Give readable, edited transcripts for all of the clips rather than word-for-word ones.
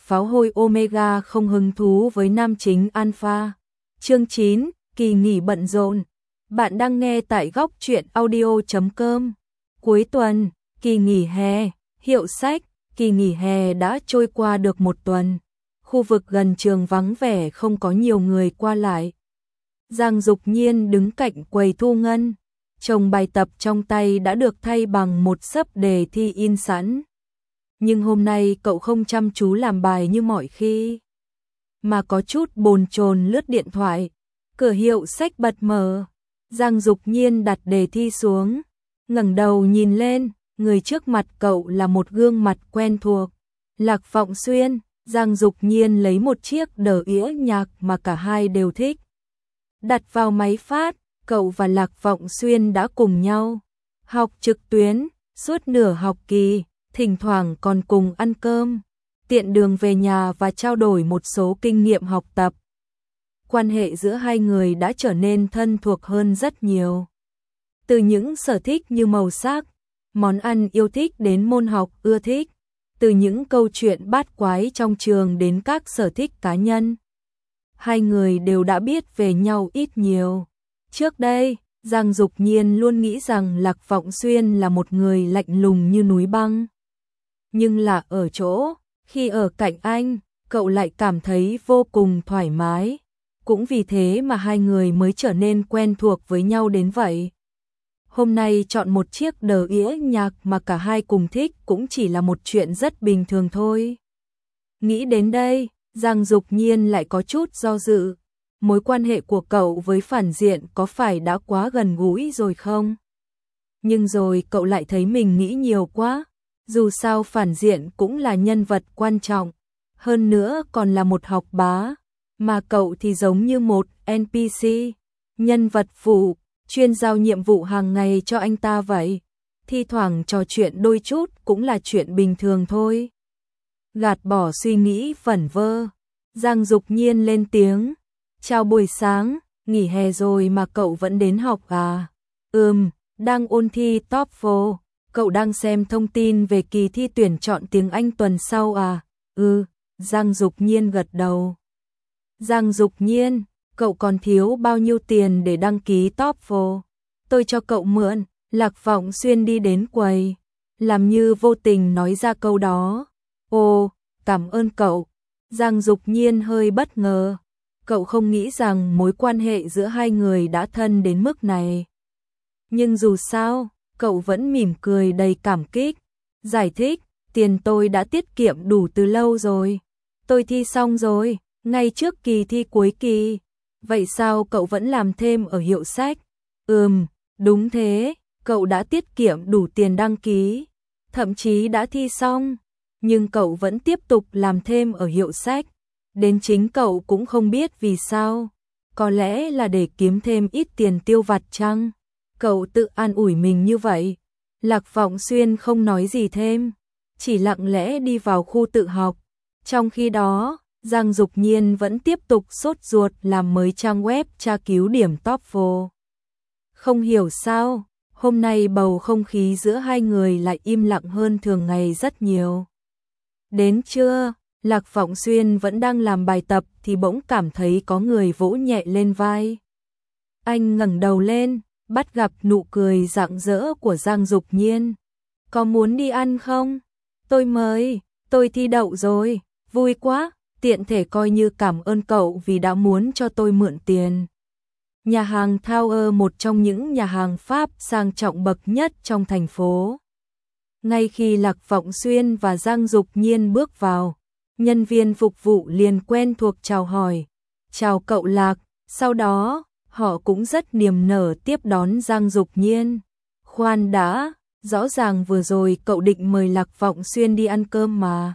pháo hôi Omega không hứng thú với nam chính Alpha. Chương 9, kỳ nghỉ bận rộn. Bạn đang nghe tại góc truyện audio.com. Cuối tuần, kỳ nghỉ hè, hiệu sách, kỳ nghỉ hè đã trôi qua được một tuần. Khu vực gần trường vắng vẻ không có nhiều người qua lại. Giang Dục Nhiên đứng cạnh quầy thu ngân. Chồng bài tập trong tay đã được thay bằng một xấp đề thi in sẵn. Nhưng hôm nay cậu không chăm chú làm bài như mọi khi, mà có chút bồn chồn lướt điện thoại. Cửa hiệu sách bật mở. Giang Dục Nhiên đặt đề thi xuống, ngẩng đầu nhìn lên, người trước mặt cậu là một gương mặt quen thuộc. Lạc Vọng Xuyên. Giang Dục Nhiên lấy một chiếc đờ ĩa nhạc mà cả hai đều thích, đặt vào máy phát. Cậu và Lạc Vọng Xuyên đã cùng nhau học trực tuyến suốt nửa học kỳ, thỉnh thoảng còn cùng ăn cơm, tiện đường về nhà và trao đổi một số kinh nghiệm học tập. Quan hệ giữa hai người đã trở nên thân thuộc hơn rất nhiều. Từ những sở thích như màu sắc, món ăn yêu thích đến môn học ưa thích, từ những câu chuyện bát quái trong trường đến các sở thích cá nhân. Hai người đều đã biết về nhau ít nhiều. Trước đây, Giang Dục Nhiên luôn nghĩ rằng Lạc Vọng Xuyên là một người lạnh lùng như núi băng. Nhưng là ở chỗ, khi ở cạnh anh, cậu lại cảm thấy vô cùng thoải mái. Cũng vì thế mà hai người mới trở nên quen thuộc với nhau đến vậy. Hôm nay chọn một chiếc đờ ĩa nhạc mà cả hai cùng thích cũng chỉ là một chuyện rất bình thường thôi. Nghĩ đến đây, Giang Dục Nhiên lại có chút do dự. Mối quan hệ của cậu với phản diện có phải đã quá gần gũi rồi không? Nhưng rồi cậu lại thấy mình nghĩ nhiều quá. Dù sao phản diện cũng là nhân vật quan trọng, hơn nữa còn là một học bá, mà cậu thì giống như một NPC, nhân vật phụ, chuyên giao nhiệm vụ hàng ngày cho anh ta vậy. Thi thoảng trò chuyện đôi chút cũng là chuyện bình thường thôi. Gạt bỏ suy nghĩ vẩn vơ, Giang Dục Nhiên lên tiếng. Chào buổi sáng, nghỉ hè rồi mà cậu vẫn đến học à? Đang ôn thi TOEFL. Cậu đang xem thông tin về kỳ thi tuyển chọn tiếng Anh tuần sau à? Giang Dục Nhiên gật đầu. Giang Dục Nhiên, cậu còn thiếu bao nhiêu tiền để đăng ký TOEFL? Tôi cho cậu mượn. Lạc Vọng Xuyên đi đến quầy, làm như vô tình nói ra câu đó. Ồ, cảm ơn cậu. Giang Dục Nhiên hơi bất ngờ. Cậu không nghĩ rằng mối quan hệ giữa hai người đã thân đến mức này. Nhưng dù sao, cậu vẫn mỉm cười đầy cảm kích. Giải thích, tiền tôi đã tiết kiệm đủ từ lâu rồi. Tôi thi xong rồi, ngay trước kỳ thi cuối kỳ. Vậy sao cậu vẫn làm thêm ở hiệu sách? Đúng thế, cậu đã tiết kiệm đủ tiền đăng ký. Thậm chí đã thi xong, nhưng cậu vẫn tiếp tục làm thêm ở hiệu sách. Đến chính cậu cũng không biết vì sao. Có lẽ là để kiếm thêm ít tiền tiêu vặt chăng? Cậu tự an ủi mình như vậy. Lạc Vọng Xuyên không nói gì thêm, chỉ lặng lẽ đi vào khu tự học. Trong khi đó, Giang Dục Nhiên vẫn tiếp tục sốt ruột làm mới trang web tra cứu điểm TOEFL. Không hiểu sao, hôm nay bầu không khí giữa hai người lại im lặng hơn thường ngày rất nhiều. Đến trưa, Lạc Vọng Xuyên vẫn đang làm bài tập thì bỗng cảm thấy có người vỗ nhẹ lên vai. Anh ngẩng đầu lên, bắt gặp nụ cười rạng rỡ của Giang Dục Nhiên. Có muốn đi ăn không? Tôi mời, tôi thi đậu rồi, vui quá, tiện thể coi như cảm ơn cậu vì đã muốn cho tôi mượn tiền. Nhà hàng Tower, một trong những nhà hàng Pháp sang trọng bậc nhất trong thành phố. Ngay khi Lạc Vọng Xuyên và Giang Dục Nhiên bước vào, nhân viên phục vụ liền quen thuộc chào hỏi. Chào cậu Lạc, sau đó, họ cũng rất niềm nở tiếp đón Giang Dục Nhiên. Khoan đã, rõ ràng vừa rồi cậu định mời Lạc Vọng Xuyên đi ăn cơm mà.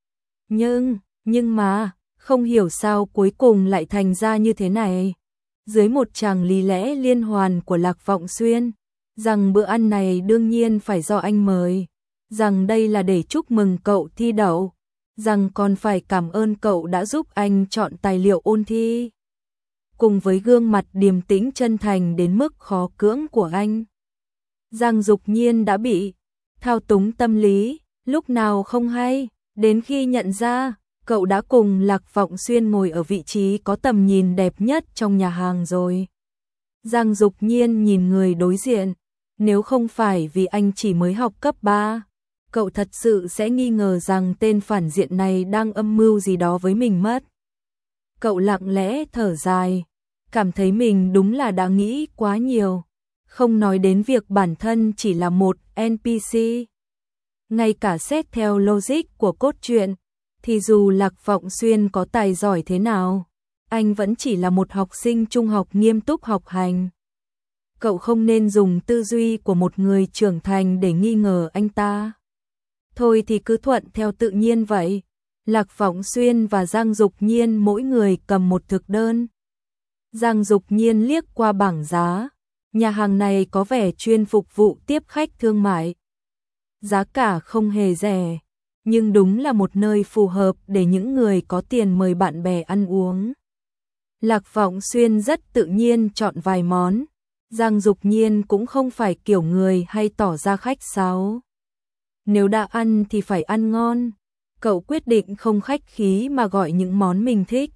Nhưng mà, không hiểu sao cuối cùng lại thành ra như thế này. Dưới một tràng lý lẽ liên hoàn của Lạc Vọng Xuyên, rằng bữa ăn này đương nhiên phải do anh mời, rằng đây là để chúc mừng cậu thi đậu, rằng còn phải cảm ơn cậu đã giúp anh chọn tài liệu ôn thi. Cùng với gương mặt điềm tĩnh chân thành đến mức khó cưỡng của anh, Giang Dục Nhiên đã bị thao túng tâm lý, lúc nào không hay, đến khi nhận ra cậu đã cùng Lạc Vọng Xuyên ngồi ở vị trí có tầm nhìn đẹp nhất trong nhà hàng rồi. Giang Dục Nhiên nhìn người đối diện, nếu không phải vì anh chỉ mới học cấp 3, cậu thật sự sẽ nghi ngờ rằng tên phản diện này đang âm mưu gì đó với mình mất. Cậu lặng lẽ thở dài, cảm thấy mình đúng là đã nghĩ quá nhiều, không nói đến việc bản thân chỉ là một NPC. Ngay cả xét theo logic của cốt truyện, thì dù Lạc Vọng Xuyên có tài giỏi thế nào, anh vẫn chỉ là một học sinh trung học nghiêm túc học hành. Cậu không nên dùng tư duy của một người trưởng thành để nghi ngờ anh ta. Thôi thì cứ thuận theo tự nhiên vậy. Lạc Vọng Xuyên và Giang Dục Nhiên mỗi người cầm một thực đơn. Giang Dục Nhiên liếc qua bảng giá, nhà hàng này có vẻ chuyên phục vụ tiếp khách thương mại. Giá cả không hề rẻ, nhưng đúng là một nơi phù hợp để những người có tiền mời bạn bè ăn uống. Lạc Vọng Xuyên rất tự nhiên chọn vài món, Giang Dục Nhiên cũng không phải kiểu người hay tỏ ra khách sáo. Nếu đã ăn thì phải ăn ngon, cậu quyết định không khách khí mà gọi những món mình thích.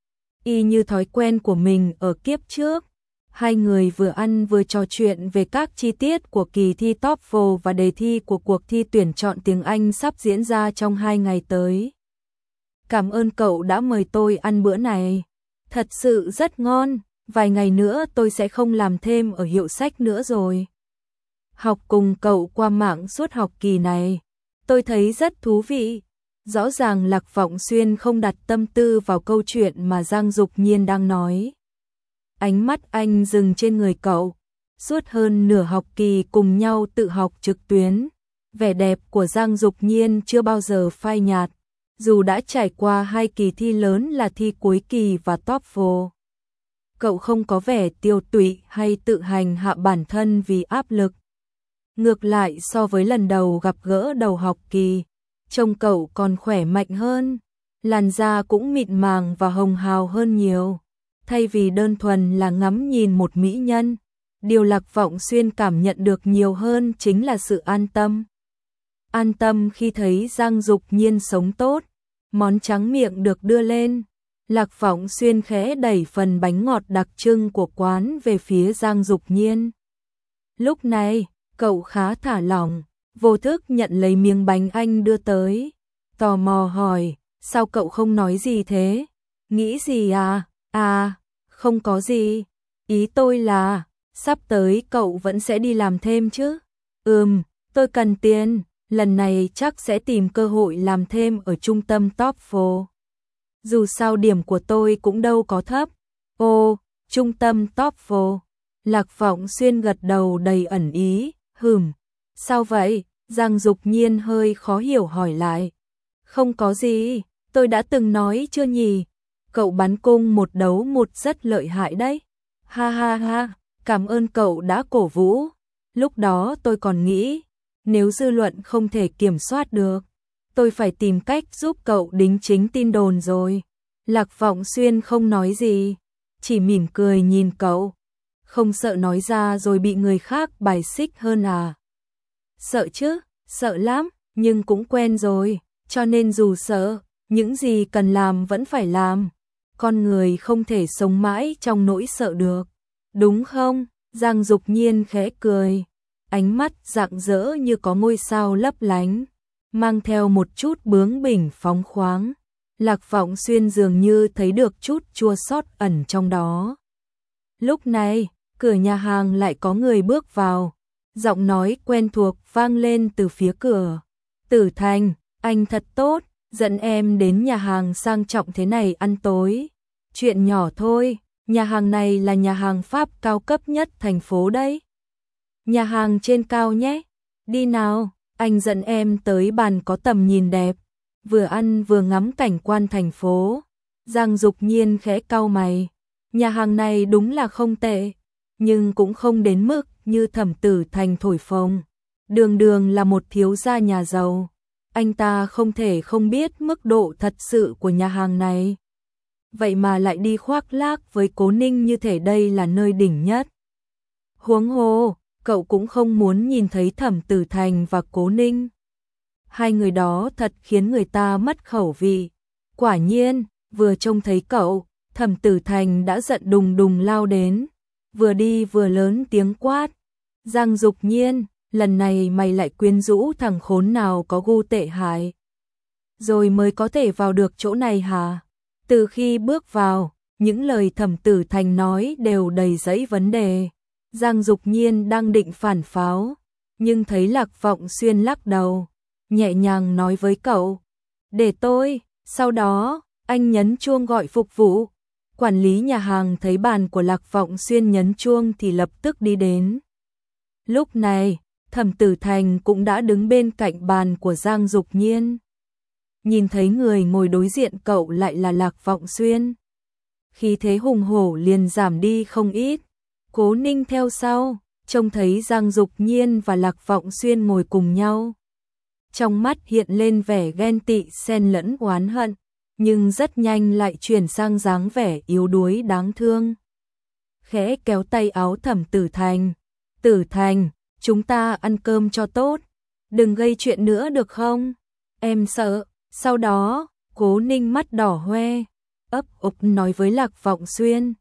Y như thói quen của mình ở kiếp trước, hai người vừa ăn vừa trò chuyện về các chi tiết của kỳ thi TOEFL và đề thi của cuộc thi tuyển chọn tiếng Anh sắp diễn ra trong 2 ngày tới. Cảm ơn cậu đã mời tôi ăn bữa này, thật sự rất ngon, vài ngày nữa tôi sẽ không làm thêm ở hiệu sách nữa rồi. Học cùng cậu qua mạng suốt học kỳ này, tôi thấy rất thú vị. Rõ ràng Lạc Vọng Xuyên không đặt tâm tư vào câu chuyện mà Giang Dục Nhiên đang nói. Ánh mắt anh dừng trên người cậu. Suốt hơn nửa học kỳ cùng nhau tự học trực tuyến, vẻ đẹp của Giang Dục Nhiên chưa bao giờ phai nhạt, dù đã trải qua 2 kỳ thi lớn là thi cuối kỳ và TOEFL. Cậu không có vẻ tiêu tụy hay tự hành hạ bản thân vì áp lực. Ngược lại so với lần đầu gặp gỡ đầu học kỳ, trông cậu còn khỏe mạnh hơn, làn da cũng mịn màng và hồng hào hơn nhiều. Thay vì đơn thuần là ngắm nhìn một mỹ nhân, điều Lạc Vọng Xuyên cảm nhận được nhiều hơn chính là sự an tâm. An tâm khi thấy Giang Dục Nhiên sống tốt, món tráng miệng được đưa lên. Lạc Vọng Xuyên khẽ đẩy phần bánh ngọt đặc trưng của quán về phía Giang Dục Nhiên. Lúc này, cậu khá thả lỏng, vô thức nhận lấy miếng bánh anh đưa tới. Tò mò hỏi, sao cậu không nói gì thế? Nghĩ gì à? À, không có gì. Ý tôi là, sắp tới cậu vẫn sẽ đi làm thêm chứ? Tôi cần tiền, lần này chắc sẽ tìm cơ hội làm thêm ở trung tâm TOEFL. Dù sao điểm của tôi cũng đâu có thấp. Ồ, trung tâm TOEFL. Lạc Vọng Xuyên gật đầu đầy ẩn ý, sao vậy? Giang Dục Nhiên hơi khó hiểu hỏi lại. Không có gì, tôi đã từng nói chưa nhỉ? Cậu bắn cung một đấu một rất lợi hại đấy. Ha ha ha, cảm ơn cậu đã cổ vũ. Lúc đó tôi còn nghĩ, nếu dư luận không thể kiểm soát được, tôi phải tìm cách giúp cậu đính chính tin đồn rồi. Lạc Vọng Xuyên không nói gì, chỉ mỉm cười nhìn cậu. Không sợ nói ra rồi bị người khác bài xích hơn à? Sợ chứ, sợ lắm, nhưng cũng quen rồi, cho nên dù sợ, những gì cần làm vẫn phải làm. Con người không thể sống mãi trong nỗi sợ được, đúng không? Giang Dục Nhiên khẽ cười, ánh mắt rạng rỡ như có ngôi sao lấp lánh, mang theo một chút bướng bỉnh phóng khoáng. Lạc Vọng Xuyên dường như thấy được chút chua xót ẩn trong đó. Lúc này, cửa nhà hàng lại có người bước vào, giọng nói quen thuộc vang lên từ phía cửa. Tử Thành, anh thật tốt, dẫn em đến nhà hàng sang trọng thế này ăn tối. Chuyện nhỏ thôi, nhà hàng này là nhà hàng Pháp cao cấp nhất thành phố đấy. Nhà hàng trên cao nhé, đi nào, anh dẫn em tới bàn có tầm nhìn đẹp, vừa ăn vừa ngắm cảnh quan thành phố. Giang Dục Nhiên khẽ cau mày, nhà hàng này đúng là không tệ, nhưng cũng không đến mức như Thẩm Tử Thành thổi phồng. Đường đường là một thiếu gia nhà giàu, anh ta không thể không biết mức độ thật sự của nhà hàng này. Vậy mà lại đi khoác lác với Cố Ninh như thể đây là nơi đỉnh nhất. Huống hồ, cậu cũng không muốn nhìn thấy Thẩm Tử Thành và Cố Ninh. Hai người đó thật khiến người ta mất khẩu vị. Quả nhiên, vừa trông thấy cậu, Thẩm Tử Thành đã giận đùng đùng lao đến, vừa đi vừa lớn tiếng quát. Giang Dục Nhiên, lần này mày lại quyến rũ thằng khốn nào có gu tệ hại, rồi mới có thể vào được chỗ này hả? Từ khi bước vào, những lời Thẩm Tử Thành nói đều đầy dẫy vấn đề. Giang Dục Nhiên đang định phản pháo, nhưng thấy Lạc Vọng Xuyên lắc đầu, nhẹ nhàng nói với cậu, để tôi. Sau đó, anh nhấn chuông gọi phục vụ. Quản lý nhà hàng thấy bàn của Lạc Vọng Xuyên nhấn chuông thì lập tức đi đến. Lúc này, Thẩm Tử Thành cũng đã đứng bên cạnh bàn của Giang Dục Nhiên. Nhìn thấy người ngồi đối diện cậu lại là Lạc Vọng Xuyên, khí thế hùng hổ liền giảm đi không ít. Cố Ninh theo sau, trông thấy Giang Dục Nhiên và Lạc Vọng Xuyên ngồi cùng nhau. Trong mắt hiện lên vẻ ghen tị xen lẫn oán hận, nhưng rất nhanh lại chuyển sang dáng vẻ yếu đuối đáng thương. Khẽ kéo tay áo Thẩm Tử Thành. Tử Thành, chúng ta ăn cơm cho tốt, đừng gây chuyện nữa được không? Em sợ. Sau đó, Cố Ninh mắt đỏ hoe, ấp ục nói với Lạc Vọng Xuyên.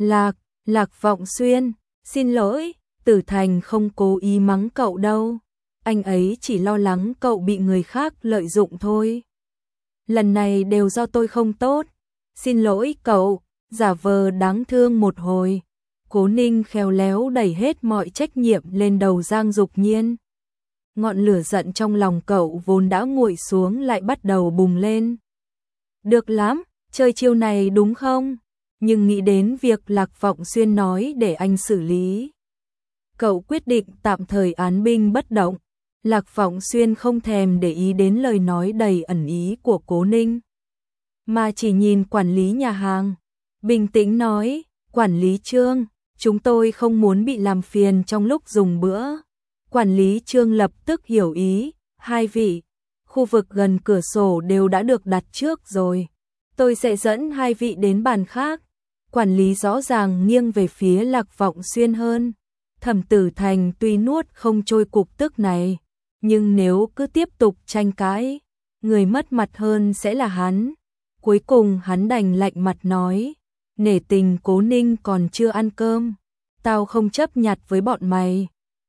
Lạc Vọng Xuyên, xin lỗi, Tử Thành không cố ý mắng cậu đâu. Anh ấy chỉ lo lắng cậu bị người khác lợi dụng thôi. Lần này đều do tôi không tốt. Xin lỗi cậu, giả vờ đáng thương một hồi. Cố Ninh khéo léo đẩy hết mọi trách nhiệm lên đầu Giang Dục Nhiên. Ngọn lửa giận trong lòng cậu vốn đã nguội xuống lại bắt đầu bùng lên. Được lắm, chơi chiêu này đúng không? Nhưng nghĩ đến việc Lạc Vọng Xuyên nói để anh xử lý, cậu quyết định tạm thời án binh bất động. Lạc Vọng Xuyên không thèm để ý đến lời nói đầy ẩn ý của Cố Ninh, mà chỉ nhìn quản lý nhà hàng, bình tĩnh nói, quản lý Trương, chúng tôi không muốn bị làm phiền trong lúc dùng bữa. Quản lý Trương lập tức hiểu ý, hai vị, khu vực gần cửa sổ đều đã được đặt trước rồi. Tôi sẽ dẫn hai vị đến bàn khác. Quản lý rõ ràng nghiêng về phía Lạc Vọng Xuyên hơn. Thẩm Tử Thành tuy nuốt không trôi cục tức này, nhưng nếu cứ tiếp tục tranh cãi, người mất mặt hơn sẽ là hắn. Cuối cùng hắn đành lạnh mặt nói, nể tình Cố Ninh còn chưa ăn cơm, tao không chấp nhặt với bọn mày.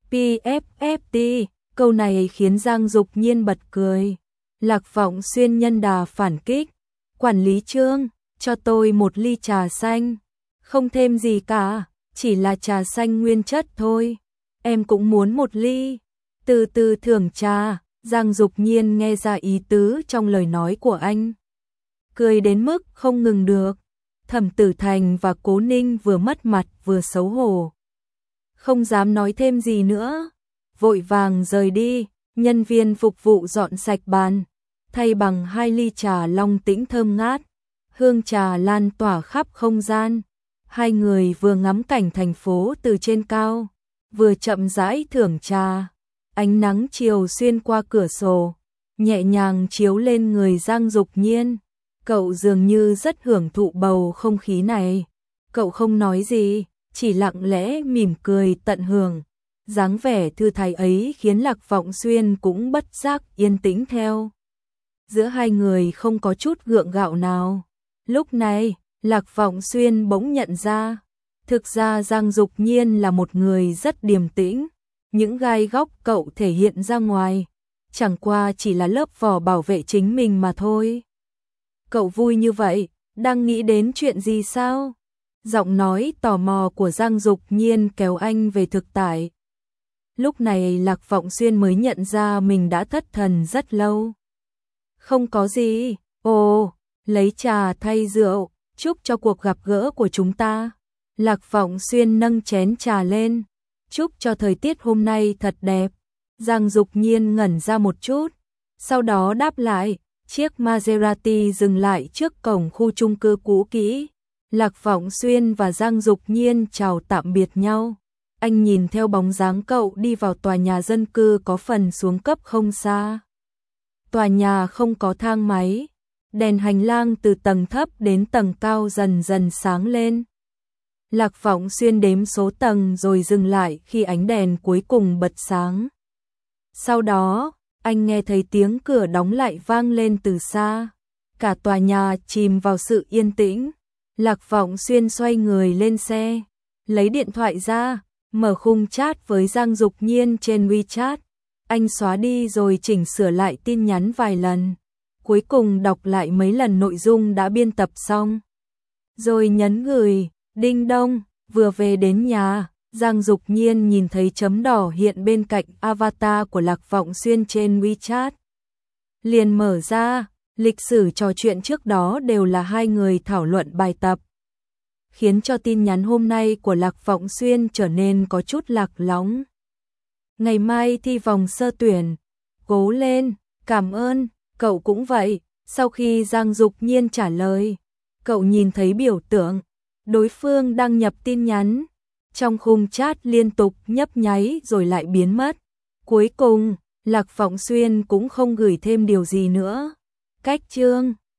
PFFT, câu này khiến Giang Dục Nhiên bật cười. Lạc Vọng Xuyên nhân đà phản kích, quản lý Trương, cho tôi một ly trà xanh, không thêm gì cả, chỉ là trà xanh nguyên chất thôi. Em cũng muốn một ly. Từ từ thưởng trà. Giang Dục Nhiên nghe ra ý tứ trong lời nói của anh, cười đến mức không ngừng được. Thẩm Tử Thành và Cố Ninh vừa mất mặt vừa xấu hổ, không dám nói thêm gì nữa, vội vàng rời đi. Nhân viên phục vụ dọn sạch bàn, thay bằng 2 ly trà long tĩnh thơm ngát, hương trà lan tỏa khắp không gian. Hai người vừa ngắm cảnh thành phố từ trên cao, vừa chậm rãi thưởng trà. Ánh nắng chiều xuyên qua cửa sổ, nhẹ nhàng chiếu lên người Giang Dục Nhiên. Cậu dường như rất hưởng thụ bầu không khí này. Cậu không nói gì, chỉ lặng lẽ mỉm cười tận hưởng. Dáng vẻ thư thái ấy khiến Lạc Vọng Xuyên cũng bất giác yên tĩnh theo. Giữa hai người không có chút gượng gạo nào. Lúc này, Lạc Vọng Xuyên bỗng nhận ra, thực ra Giang Dục Nhiên là một người rất điềm tĩnh. Những gai góc cậu thể hiện ra ngoài, chẳng qua chỉ là lớp vỏ bảo vệ chính mình mà thôi. Cậu vui như vậy, đang nghĩ đến chuyện gì sao? Giọng nói tò mò của Giang Dục Nhiên kéo anh về thực tại. Lúc này Lạc Vọng Xuyên mới nhận ra mình đã thất thần rất lâu. Không có gì, ồ, lấy trà thay rượu, chúc cho cuộc gặp gỡ của chúng ta. Lạc Vọng Xuyên nâng chén trà lên, chúc cho thời tiết hôm nay thật đẹp. Giang Dục Nhiên ngẩn ra một chút, sau đó đáp lại. Chiếc Maserati dừng lại trước cổng khu chung cư cũ kỹ. Lạc Vọng Xuyên và Giang Dục Nhiên chào tạm biệt nhau. Anh nhìn theo bóng dáng cậu đi vào tòa nhà dân cư có phần xuống cấp không xa. Tòa nhà không có thang máy, đèn hành lang từ tầng thấp đến tầng cao dần dần sáng lên. Lạc Vọng Xuyên đếm số tầng rồi dừng lại khi ánh đèn cuối cùng bật sáng. Sau đó, anh nghe thấy tiếng cửa đóng lại vang lên từ xa. cả tòa nhà chìm vào sự yên tĩnh. Lạc Vọng Xuyên xoay người lên xe, lấy điện thoại ra, mở khung chat với Giang Dục Nhiên trên WeChat. Anh xóa đi rồi chỉnh sửa lại tin nhắn vài lần, cuối cùng đọc lại mấy lần nội dung đã biên tập xong. Rồi nhấn gửi. Đinh đông, vừa về đến nhà, Giang Dục Nhiên nhìn thấy chấm đỏ hiện bên cạnh avatar của Lạc Vọng Xuyên trên WeChat. Liền mở ra, lịch sử trò chuyện trước đó đều là hai người thảo luận bài tập, khiến cho tin nhắn hôm nay của Lạc Vọng Xuyên trở nên có chút lạc lõng. Ngày mai thi vòng sơ tuyển, cố lên, cảm ơn, cậu cũng vậy. Sau khi Giang Dục Nhiên trả lời, cậu nhìn thấy biểu tượng đối phương đăng nhập tin nhắn, trong khung chat liên tục nhấp nháy rồi lại biến mất. Cuối cùng, Lạc Vọng Xuyên cũng không gửi thêm điều gì nữa. Cách chương